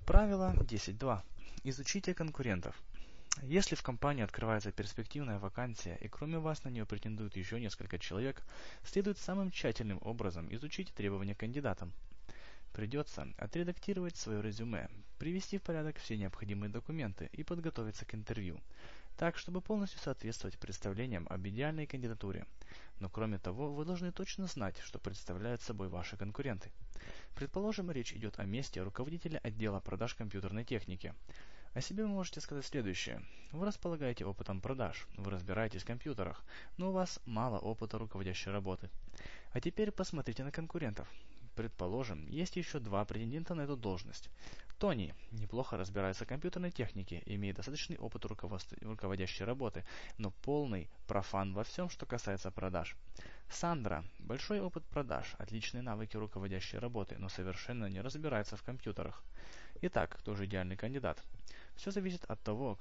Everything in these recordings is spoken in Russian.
Правило 10.2. Изучите конкурентов. Если в компании открывается перспективная вакансия и кроме вас на нее претендуют еще несколько человек, следует самым тщательным образом изучить требования к кандидатам. Придется отредактировать свое резюме, привести в порядок все необходимые документы и подготовиться к интервью, так, чтобы полностью соответствовать представлениям об идеальной кандидатуре. Но кроме того, вы должны точно знать, что представляют собой ваши конкуренты. Предположим, речь идет о месте руководителя отдела продаж компьютерной техники. О себе вы можете сказать следующее. Вы располагаете опытом продаж, вы разбираетесь в компьютерах, но у вас мало опыта руководящей работы. А теперь посмотрите на конкурентов. Предположим, есть еще два претендента на эту должность. Тони неплохо разбирается в компьютерной технике, имеет достаточный опыт руководящей работы, но полный профан во всем, что касается продаж. Сандра – большой опыт продаж, отличные навыки руководящей работы, но совершенно не разбирается в компьютерах. Итак, кто же идеальный кандидат? Все зависит от того,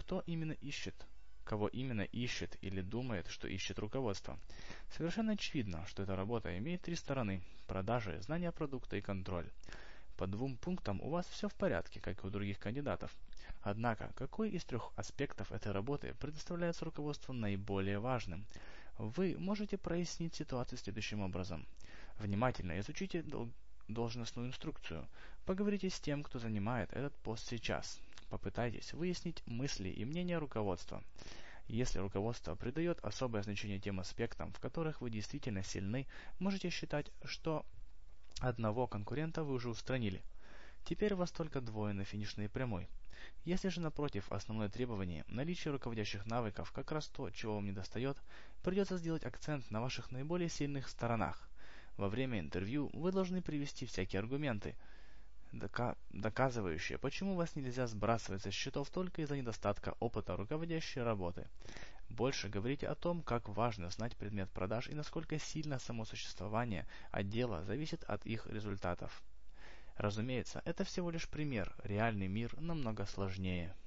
кого именно ищет или думает, что ищет руководство. Совершенно очевидно, что эта работа имеет три стороны – продажи, знание продукта и контроль. По двум пунктам у вас все в порядке, как и у других кандидатов. Однако, какой из трех аспектов этой работы предоставляется руководству наиболее важным? Вы можете прояснить ситуацию следующим образом. Внимательно изучите должностную инструкцию. Поговорите с тем, кто занимает этот пост сейчас. Попытайтесь выяснить мысли и мнения руководства. Если руководство придает особое значение тем аспектам, в которых вы действительно сильны, можете считать, что одного конкурента вы уже устранили. Теперь у вас только двое на финишной прямой. Если же, напротив, основное требование – наличие руководящих навыков, как раз то, чего вам недостает, придется сделать акцент на ваших наиболее сильных сторонах. Во время интервью вы должны привести всякие аргументы, доказывающие, почему вас нельзя сбрасывать со счетов только из-за недостатка опыта руководящей работы. Больше говорите о том, как важно знать предмет продаж и насколько сильно само существование отдела зависит от их результатов. Разумеется, это всего лишь пример, реальный мир намного сложнее.